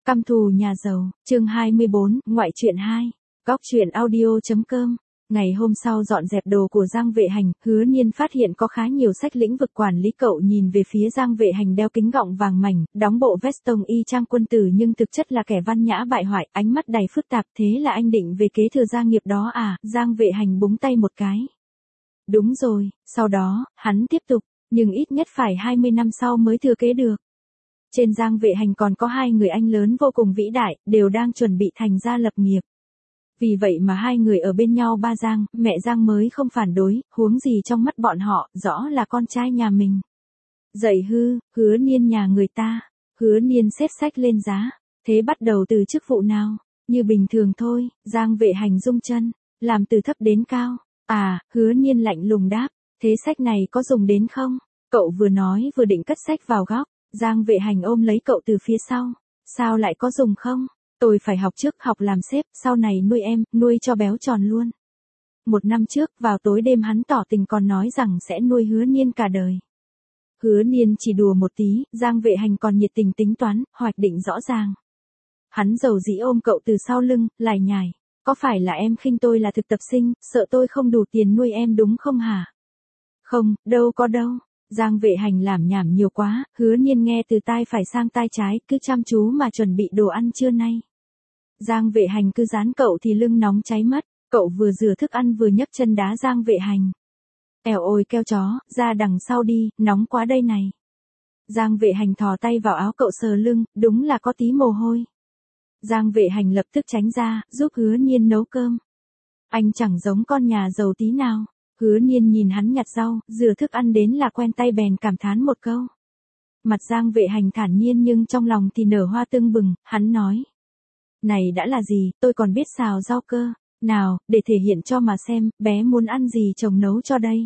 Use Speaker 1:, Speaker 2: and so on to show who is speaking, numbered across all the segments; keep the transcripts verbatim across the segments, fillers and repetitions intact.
Speaker 1: Căm thù nhà giàu, chương hai mươi bốn, ngoại truyện hai. Góc truyện audio.com. Ngày hôm sau dọn dẹp đồ của Giang Vệ Hành, Hứa Niên phát hiện có khá nhiều sách lĩnh vực quản lý. Cậu nhìn về phía Giang Vệ Hành đeo kính gọng vàng mảnh, đóng bộ vest tông y chang quân tử nhưng thực chất là kẻ văn nhã bại hoại, ánh mắt đầy phức tạp. Thế là anh định về kế thừa gia nghiệp đó à? Giang Vệ Hành búng tay một cái. Đúng rồi, sau đó, hắn tiếp tục, nhưng ít nhất phải hai mươi năm sau mới thừa kế được. Trên Giang Vệ Hành còn có hai người anh lớn vô cùng vĩ đại, đều đang chuẩn bị thành gia lập nghiệp. Vì vậy mà hai người ở bên nhau ba Giang, mẹ Giang mới không phản đối, huống gì trong mắt bọn họ, rõ là con trai nhà mình. Dậy hư, Hứa Niên nhà người ta. Hứa Niên xếp sách lên giá. Thế bắt đầu từ chức vụ nào? Như bình thường thôi, Giang Vệ Hành rung chân, làm từ thấp đến cao. À, Hứa Niên lạnh lùng đáp, thế sách này có dùng đến không? Cậu vừa nói vừa định cất sách vào góc. Giang Vệ Hành ôm lấy cậu từ phía sau. Sao lại có dùng không? Tôi phải học trước, học làm sếp, sau này nuôi em, nuôi cho béo tròn luôn. Một năm trước, vào tối đêm hắn tỏ tình còn nói rằng sẽ nuôi Hứa Niên cả đời. Hứa Niên chỉ đùa một tí, Giang Vệ Hành còn nhiệt tình tính toán, hoạch định rõ ràng. Hắn dầu dĩ ôm cậu từ sau lưng, lải nhải. Có phải là em khinh tôi là thực tập sinh, sợ tôi không đủ tiền nuôi em đúng không hả? Không, đâu có đâu. Giang Vệ Hành làm nhảm nhiều quá, Hứa Niên nghe từ tai phải sang tai trái, cứ chăm chú mà chuẩn bị đồ ăn trưa nay. Giang Vệ Hành cứ dán cậu thì lưng nóng cháy mất, cậu vừa rửa thức ăn vừa nhấc chân đá Giang Vệ Hành. Ẻo ôi keo chó, ra đằng sau đi, nóng quá đây này. Giang Vệ Hành thò tay vào áo cậu sờ lưng, đúng là có tí mồ hôi. Giang Vệ Hành lập tức tránh ra, giúp Hứa Niên nấu cơm. Anh chẳng giống con nhà giàu tí nào. Hứa Niên nhìn hắn nhặt rau, rửa thức ăn đến là quen tay bèn cảm thán một câu. Mặt Giang Vệ Hành thản nhiên nhưng trong lòng thì nở hoa tưng bừng, hắn nói. Này đã là gì, tôi còn biết xào rau cơ. Nào, để thể hiện cho mà xem, bé muốn ăn gì chồng nấu cho đây.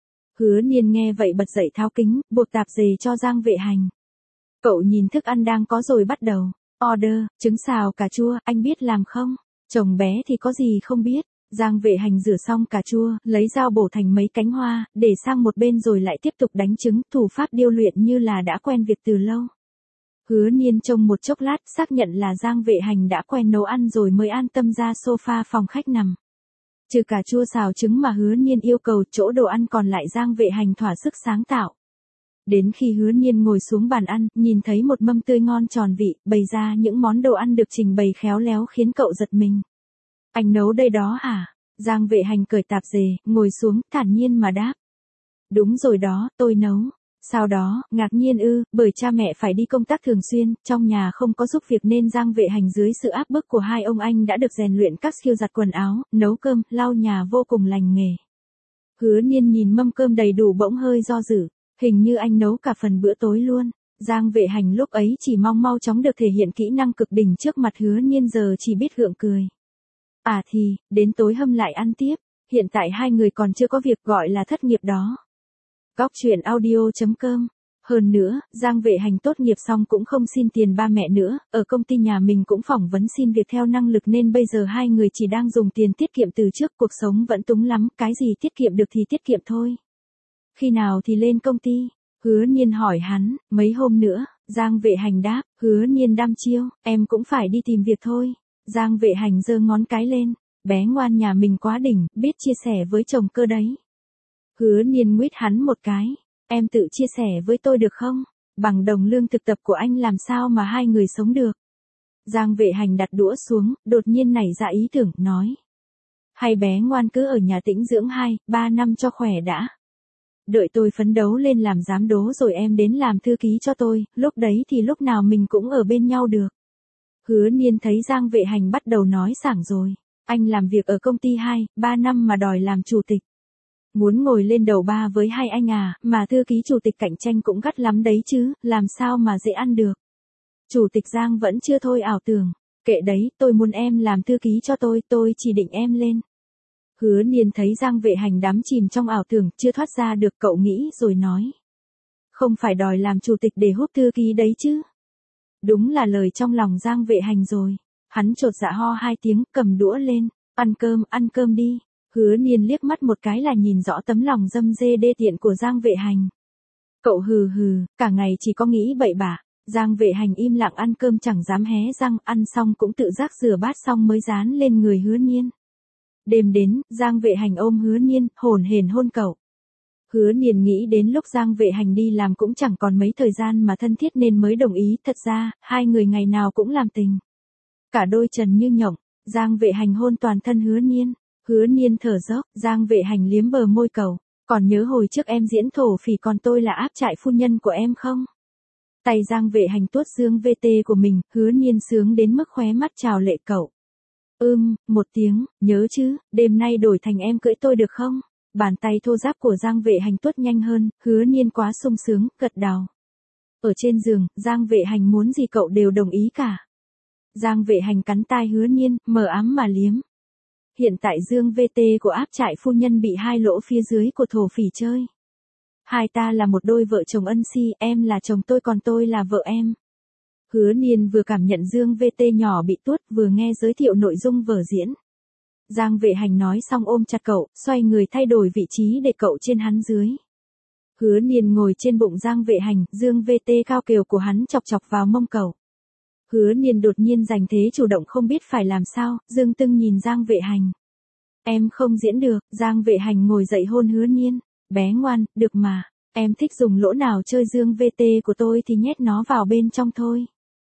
Speaker 1: Hứa Niên nghe vậy bật dậy tháo kính, buộc tạp dề cho Giang Vệ Hành. Cậu nhìn thức ăn đang có rồi bắt đầu. Order, trứng xào cà chua, anh biết làm không? Chồng bé thì có gì không biết. Giang Vệ Hành rửa xong cà chua, lấy dao bổ thành mấy cánh hoa, để sang một bên rồi lại tiếp tục đánh trứng, thủ pháp điêu luyện như là đã quen việc từ lâu. Hứa Niên trông một chốc lát, xác nhận là Giang Vệ Hành đã quen nấu ăn rồi mới an tâm ra sofa phòng khách nằm. Trừ cà chua xào trứng mà Hứa Niên yêu cầu, chỗ đồ ăn còn lại Giang Vệ Hành thỏa sức sáng tạo. Đến khi Hứa Niên ngồi xuống bàn ăn, nhìn thấy một mâm tươi ngon tròn vị, bày ra những món đồ ăn được trình bày khéo léo khiến cậu giật mình. Anh nấu đây đó hả? Giang Vệ Hành cởi tạp dề, ngồi xuống, thản nhiên mà đáp. Đúng rồi đó, tôi nấu. Sau đó, ngạc nhiên ư, bởi cha mẹ phải đi công tác thường xuyên, trong nhà không có giúp việc nên Giang Vệ Hành dưới sự áp bức của hai ông anh đã được rèn luyện các skill giặt quần áo, nấu cơm, lau nhà vô cùng lành nghề. Hứa Niên nhìn mâm cơm đầy đủ bỗng hơi do dự, hình như anh nấu cả phần bữa tối luôn. Giang Vệ Hành lúc ấy chỉ mong mau chóng được thể hiện kỹ năng cực đỉnh trước mặt Hứa Niên, giờ chỉ biết gượng cười. À thì, đến tối hâm lại ăn tiếp, hiện tại hai người còn chưa có việc gọi là thất nghiệp đó. Góc truyện audio.com. Hơn nữa, Giang Vệ Hành tốt nghiệp xong cũng không xin tiền ba mẹ nữa, ở công ty nhà mình cũng phỏng vấn xin việc theo năng lực nên bây giờ hai người chỉ đang dùng tiền tiết kiệm từ trước, cuộc sống vẫn túng lắm, cái gì tiết kiệm được thì tiết kiệm thôi. Khi nào thì lên công ty? Hứa Niên hỏi hắn, mấy hôm nữa, Giang Vệ Hành đáp, Hứa Niên đăm chiêu, em cũng phải đi tìm việc thôi. Giang Vệ Hành giơ ngón cái lên, bé ngoan nhà mình quá đỉnh, biết chia sẻ với chồng cơ đấy. Hứa Niên nguyết hắn một cái, em tự chia sẻ với tôi được không? Bằng đồng lương thực tập của anh làm sao mà hai người sống được? Giang Vệ Hành đặt đũa xuống, đột nhiên nảy ra ý tưởng, nói. Hay bé ngoan cứ ở nhà tĩnh dưỡng hai, ba năm cho khỏe đã. Đợi tôi phấn đấu lên làm giám đốc rồi em đến làm thư ký cho tôi, lúc đấy thì lúc nào mình cũng ở bên nhau được. Hứa Niên thấy Giang Vệ Hành bắt đầu nói sảng rồi. Anh làm việc ở công ty hai, ba năm mà đòi làm chủ tịch. Muốn ngồi lên đầu ba với hai anh à, mà thư ký chủ tịch cạnh tranh cũng gắt lắm đấy chứ, làm sao mà dễ ăn được. Chủ tịch Giang vẫn chưa thôi ảo tưởng. Kệ đấy, tôi muốn em làm thư ký cho tôi, tôi chỉ định em lên. Hứa Niên thấy Giang Vệ Hành đắm chìm trong ảo tưởng, chưa thoát ra được, cậu nghĩ rồi nói. Không phải đòi làm chủ tịch để hút thư ký đấy chứ. Đúng là lời trong lòng Giang Vệ Hành rồi. Hắn chột dạ ho hai tiếng, cầm đũa lên, ăn cơm, ăn cơm đi. Hứa Niên liếc mắt một cái là nhìn rõ tấm lòng dâm dê đê tiện của Giang Vệ Hành. Cậu hừ hừ, cả ngày chỉ có nghĩ bậy bạ. Giang Vệ Hành im lặng ăn cơm chẳng dám hé răng, ăn xong cũng tự giác rửa bát xong mới dán lên người Hứa Niên. Đêm đến, Giang Vệ Hành ôm Hứa Niên, hổn hển hôn cậu. Hứa Niên nghĩ đến lúc Giang Vệ Hành đi làm cũng chẳng còn mấy thời gian mà thân thiết nên mới đồng ý, thật ra, hai người ngày nào cũng làm tình. Cả đôi trần như nhộng, Giang Vệ Hành hôn toàn thân Hứa Niên. Hứa Niên thở dốc, Giang Vệ Hành liếm bờ môi cậu. Còn nhớ hồi trước em diễn thổ phỉ còn tôi là áp trại phu nhân của em không? Tay Giang Vệ Hành tuốt dương vê tê của mình, Hứa Niên sướng đến mức khóe mắt trào lệ cậu. Ưm, một tiếng, nhớ chứ, đêm nay đổi thành em cưỡi tôi được không? Bàn tay thô ráp của Giang Vệ Hành tuốt nhanh hơn, Hứa Niên quá sung sướng, gật đầu. Ở trên giường, Giang Vệ Hành muốn gì cậu đều đồng ý cả. Giang Vệ Hành cắn tai Hứa Niên, mờ ám mà liếm. Hiện tại dương vê tê của áp trại phu nhân bị hai lỗ phía dưới của thổ phỉ chơi. Hai ta là một đôi vợ chồng ân si, em là chồng tôi còn tôi là vợ em. Hứa Niên vừa cảm nhận dương vê tê nhỏ bị tuốt vừa nghe giới thiệu nội dung vở diễn. Giang Vệ Hành nói xong ôm chặt cậu, xoay người thay đổi vị trí để cậu trên hắn dưới. Hứa Niên ngồi trên bụng Giang Vệ Hành, dương vê tê cao kiều của hắn chọc chọc vào mông cậu. Hứa Niên đột nhiên giành thế chủ động không biết phải làm sao, dương tưng nhìn Giang Vệ Hành. Em không diễn được, Giang Vệ Hành ngồi dậy hôn Hứa Niên. Bé ngoan, được mà, em thích dùng lỗ nào chơi dương vê tê của tôi thì nhét nó vào bên trong thôi.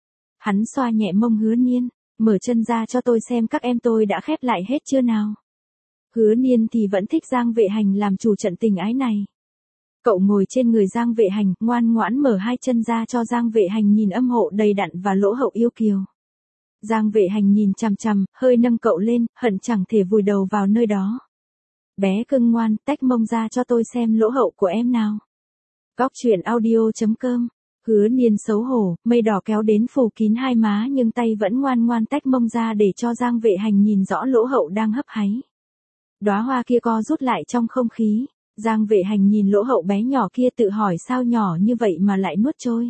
Speaker 1: Hắn xoa nhẹ mông Hứa Niên, mở chân ra cho tôi xem các em tôi đã khép lại hết chưa nào. Hứa Niên thì vẫn thích Giang Vệ Hành làm chủ trận tình ái này. Cậu ngồi trên người Giang Vệ Hành, ngoan ngoãn mở hai chân ra cho Giang Vệ Hành nhìn âm hộ đầy đặn và lỗ hậu yêu kiều. Giang Vệ Hành nhìn chằm chằm, hơi nâng cậu lên, hận chẳng thể vùi đầu vào nơi đó. Bé cưng ngoan, tách mông ra cho tôi xem lỗ hậu của em nào. Góc truyện audio chấm com. Hứa Niên xấu hổ, mây đỏ kéo đến phủ kín hai má nhưng tay vẫn ngoan ngoan tách mông ra để cho Giang Vệ Hành nhìn rõ lỗ hậu đang hấp háy. Đóa hoa kia co rút lại trong không khí. Giang Vệ Hành nhìn lỗ hậu bé nhỏ kia tự hỏi sao nhỏ như vậy mà lại nuốt trôi.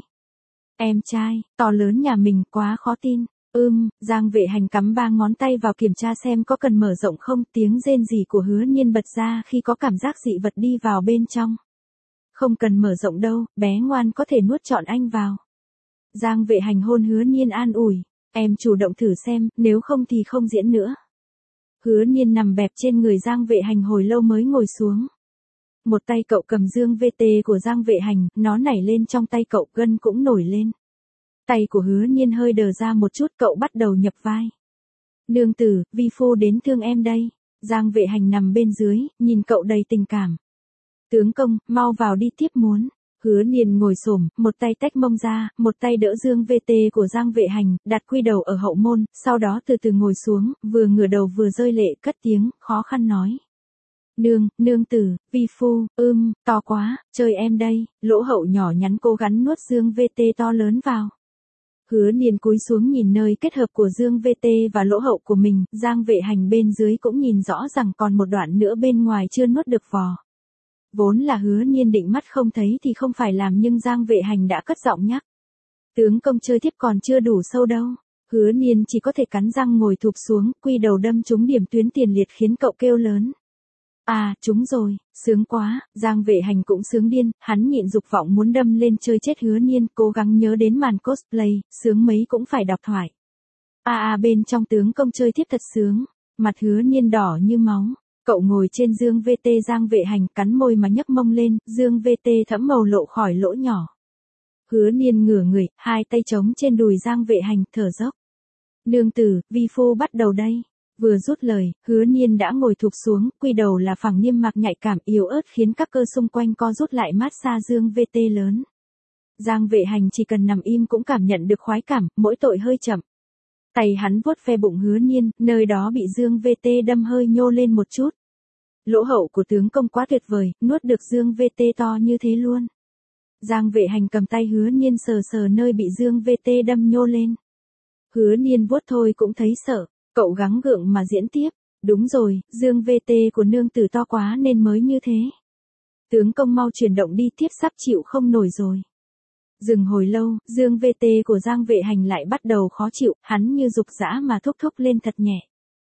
Speaker 1: Em trai, to lớn nhà mình quá khó tin. Ưm, Giang Vệ Hành cắm ba ngón tay vào kiểm tra xem có cần mở rộng không, tiếng rên rỉ của Hứa Niên bật ra khi có cảm giác dị vật đi vào bên trong. Không cần mở rộng đâu, bé ngoan có thể nuốt trọn anh vào. Giang Vệ Hành hôn Hứa Niên an ủi, em chủ động thử xem, nếu không thì không diễn nữa. Hứa Niên nằm bẹp trên người Giang Vệ Hành hồi lâu mới ngồi xuống. Một tay cậu cầm dương vê tê của Giang Vệ Hành, nó nảy lên trong tay cậu, gân cũng nổi lên. Tay của Hứa Niên hơi đờ ra một chút, cậu bắt đầu nhập vai. Nương tử, vi phu đến thương em đây. Giang Vệ Hành nằm bên dưới, nhìn cậu đầy tình cảm. Tướng công, mau vào đi tiếp muốn. Hứa Niên ngồi xổm, một tay tách mông ra, một tay đỡ dương vê tê của Giang Vệ Hành, đặt quy đầu ở hậu môn, sau đó từ từ ngồi xuống, vừa ngửa đầu vừa rơi lệ, cất tiếng, khó khăn nói. Nương, nương tử, vi phu, ưm, to quá, chơi em đây. Lỗ hậu nhỏ nhắn cố gắng nuốt dương vê tê to lớn vào. Hứa Niên cúi xuống nhìn nơi kết hợp của dương vê tê và lỗ hậu của mình, Giang Vệ Hành bên dưới cũng nhìn rõ rằng còn một đoạn nữa bên ngoài chưa nuốt được vò. Vốn là Hứa Niên định mắt không thấy thì không phải làm nhưng Giang Vệ Hành đã cất giọng nhắc. Tướng công chơi tiếp còn chưa đủ sâu đâu. Hứa Niên chỉ có thể cắn răng ngồi thụp xuống, quy đầu đâm trúng điểm tuyến tiền liệt khiến cậu kêu lớn. À, trúng rồi, sướng quá, Giang Vệ Hành cũng sướng điên, hắn nhịn dục vọng muốn đâm lên chơi chết Hứa Niên, cố gắng nhớ đến màn cosplay, sướng mấy cũng phải đọc thoại. À à bên trong tướng công chơi tiếp thật sướng, mặt Hứa Niên đỏ như máu, cậu ngồi trên dương vê tê Giang Vệ Hành cắn môi mà nhấc mông lên, dương vê tê thẫm màu lộ khỏi lỗ nhỏ. Hứa Niên ngửa người, hai tay trống trên đùi Giang Vệ Hành, thở dốc. Nương tử, vi phu bắt đầu đây. Vừa rút lời, Hứa Niên đã ngồi thụp xuống, quy đầu là phẳng niêm mạc nhạy cảm yếu ớt khiến các cơ xung quanh co rút lại mát xa dương vê tê lớn. Giang Vệ Hành chỉ cần nằm im cũng cảm nhận được khoái cảm, mỗi tội hơi chậm. Tay hắn vuốt ve bụng Hứa Niên, nơi đó bị dương vê tê đâm hơi nhô lên một chút. Lỗ hậu của tướng công quá tuyệt vời, nuốt được dương vê tê to như thế luôn. Giang Vệ Hành cầm tay Hứa Niên sờ sờ nơi bị dương vê tê đâm nhô lên. Hứa Niên vuốt thôi cũng thấy sợ. Cậu gắng gượng mà diễn tiếp, đúng rồi, dương vê tê của nương tử to quá nên mới như thế. Tướng công mau chuyển động đi tiếp sắp chịu không nổi rồi. Dừng hồi lâu, dương vê tê của Giang Vệ Hành lại bắt đầu khó chịu, hắn như dục dã mà thúc thúc lên thật nhẹ.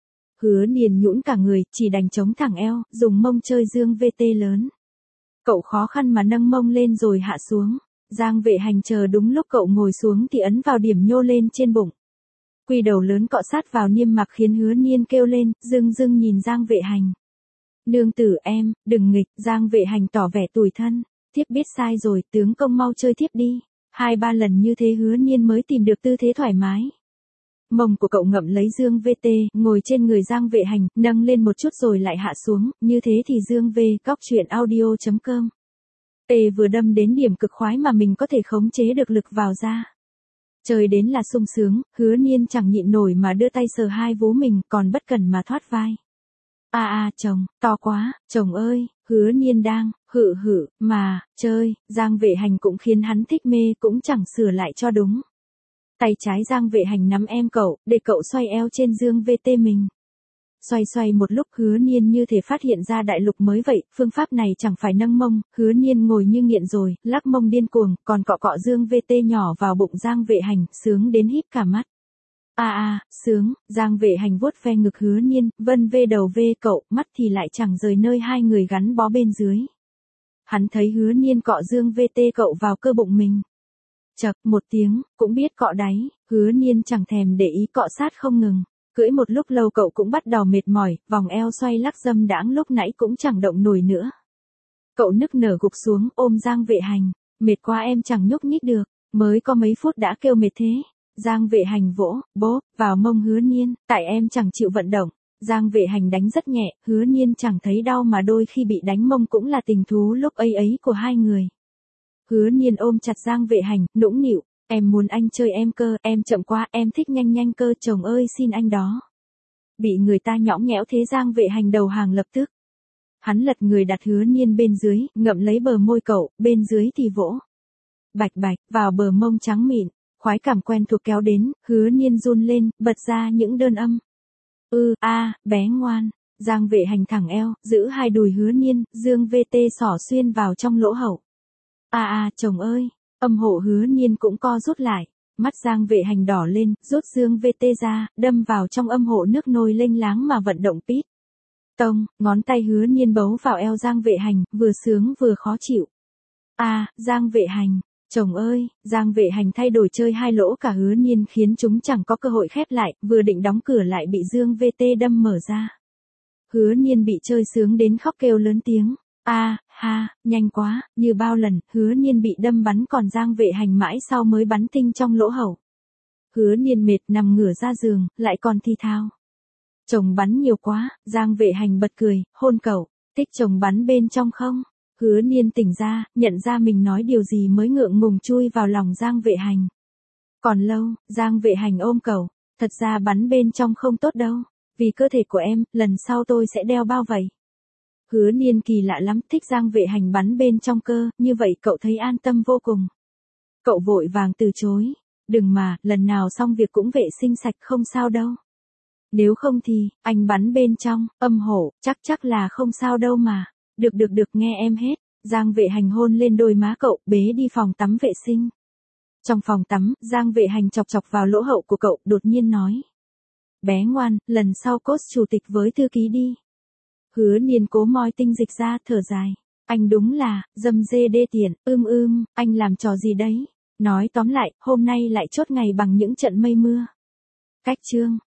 Speaker 1: Hứa Niên nhũn cả người, chỉ đành chống thẳng eo, dùng mông chơi dương vê tê lớn. Cậu khó khăn mà nâng mông lên rồi hạ xuống. Giang Vệ Hành chờ đúng lúc cậu ngồi xuống thì ấn vào điểm nhô lên trên bụng. Quy đầu lớn cọ sát vào niêm mạc khiến Hứa Niên kêu lên, dưng dưng nhìn Giang Vệ Hành. Nương tử em, đừng nghịch, Giang Vệ Hành tỏ vẻ tủi thân. Thiếp biết sai rồi, tướng công mau chơi thiếp đi. Hai ba lần như thế Hứa Niên mới tìm được tư thế thoải mái. Mông của cậu ngậm lấy Dương vê tê, ngồi trên người Giang Vệ Hành, nâng lên một chút rồi lại hạ xuống, như thế thì Dương V, góc truyện audio chấm com. Tê vừa đâm đến điểm cực khoái mà mình có thể khống chế được lực vào ra. Chơi đến là sung sướng, Hứa Niên chẳng nhịn nổi mà đưa tay sờ hai vú mình, còn bất cẩn mà thoát vai. A à, a à, chồng, to quá, chồng ơi, Hứa Niên đang, hự hự, mà, chơi, Giang Vệ Hành cũng khiến hắn thích mê cũng chẳng sửa lại cho đúng. Tay trái Giang Vệ Hành nắm em cậu, để cậu xoay eo trên Dương vê tê mình. Xoay xoay một lúc Hứa Niên như thể phát hiện ra đại lục mới vậy, phương pháp này chẳng phải nâng mông, Hứa Niên ngồi như nghiện rồi, lắc mông điên cuồng, còn cọ cọ Dương vê tê nhỏ vào bụng Giang Vệ Hành, sướng đến híp cả mắt. A à, a, à, sướng, Giang Vệ Hành vuốt ve ngực Hứa Niên, vân vê đầu vê cậu, mắt thì lại chẳng rời nơi hai người gắn bó bên dưới. Hắn thấy Hứa Niên cọ Dương vê tê cậu vào cơ bụng mình. Chậc, một tiếng, cũng biết cọ đáy, Hứa Niên chẳng thèm để ý cọ sát không ngừng. Cưỡi một lúc lâu cậu cũng bắt đầu mệt mỏi, vòng eo xoay lắc dâm đãng lúc nãy cũng chẳng động nổi nữa. Cậu nức nở gục xuống ôm Giang Vệ Hành, mệt quá em chẳng nhúc nhích được, mới có mấy phút đã kêu mệt thế. Giang Vệ Hành vỗ, bốp, vào mông Hứa Niên, tại em chẳng chịu vận động. Giang Vệ Hành đánh rất nhẹ, Hứa Niên chẳng thấy đau mà đôi khi bị đánh mông cũng là tình thú lúc ấy ấy của hai người. Hứa Niên ôm chặt Giang Vệ Hành, nũng nịu. Em muốn anh chơi em cơ, em chậm quá, em thích nhanh nhanh cơ, chồng ơi xin anh đó. Bị người ta nhõng nhẽo thế Giang Vệ Hành đầu hàng lập tức. Hắn lật người đặt Hứa Niên bên dưới, ngậm lấy bờ môi cậu, bên dưới thì vỗ. Bạch bạch, vào bờ mông trắng mịn, khoái cảm quen thuộc kéo đến, Hứa Niên run lên, bật ra những đơn âm. Ư, a, à, bé ngoan. Giang Vệ Hành thẳng eo, giữ hai đùi Hứa Niên, Dương vê tê xỏ xuyên vào trong lỗ hậu. A à, a, à, chồng ơi. Âm hộ Hứa Niên cũng co rút lại, mắt Giang Vệ Hành đỏ lên, rút Dương vê tê ra, đâm vào trong âm hộ nước nôi lênh láng mà vận động pít. Tông, ngón tay Hứa Niên bấu vào eo Giang Vệ Hành, vừa sướng vừa khó chịu. A, à, Giang Vệ Hành, chồng ơi, Giang Vệ Hành thay đổi chơi hai lỗ cả Hứa Niên khiến chúng chẳng có cơ hội khép lại, vừa định đóng cửa lại bị Dương vê tê đâm mở ra. Hứa Niên bị chơi sướng đến khóc kêu lớn tiếng. A, à, ha, nhanh quá, như bao lần, Hứa Niên bị đâm bắn còn Giang Vệ Hành mãi sau mới bắn tinh trong lỗ hậu. Hứa Niên mệt nằm ngửa ra giường, lại còn thi thao. Chồng bắn nhiều quá, Giang Vệ Hành bật cười, hôn cậu, thích chồng bắn bên trong không? Hứa Niên tỉnh ra, nhận ra mình nói điều gì mới ngượng ngùng chui vào lòng Giang Vệ Hành. Còn lâu, Giang Vệ Hành ôm cậu, thật ra bắn bên trong không tốt đâu, vì cơ thể của em, lần sau tôi sẽ đeo bao vây. Hứa Niên kỳ lạ lắm, thích Giang Vệ Hành bắn bên trong cơ, như vậy cậu thấy an tâm vô cùng. Cậu vội vàng từ chối, đừng mà, lần nào xong việc cũng vệ sinh sạch không sao đâu. Nếu không thì, anh bắn bên trong, âm hộ, chắc chắc là không sao đâu mà. Được được được nghe em hết, Giang Vệ Hành hôn lên đôi má cậu, bế đi phòng tắm vệ sinh. Trong phòng tắm, Giang Vệ Hành chọc chọc vào lỗ hậu của cậu, đột nhiên nói. Bé ngoan, lần sau cốt chủ tịch với thư ký đi. Hứa Niên cố moi tinh dịch ra, thở dài. Anh đúng là, dâm dê đê tiện, ưm ưm, anh làm trò gì đấy? Nói tóm lại, hôm nay lại chốt ngày bằng những trận mây mưa. Cách chương.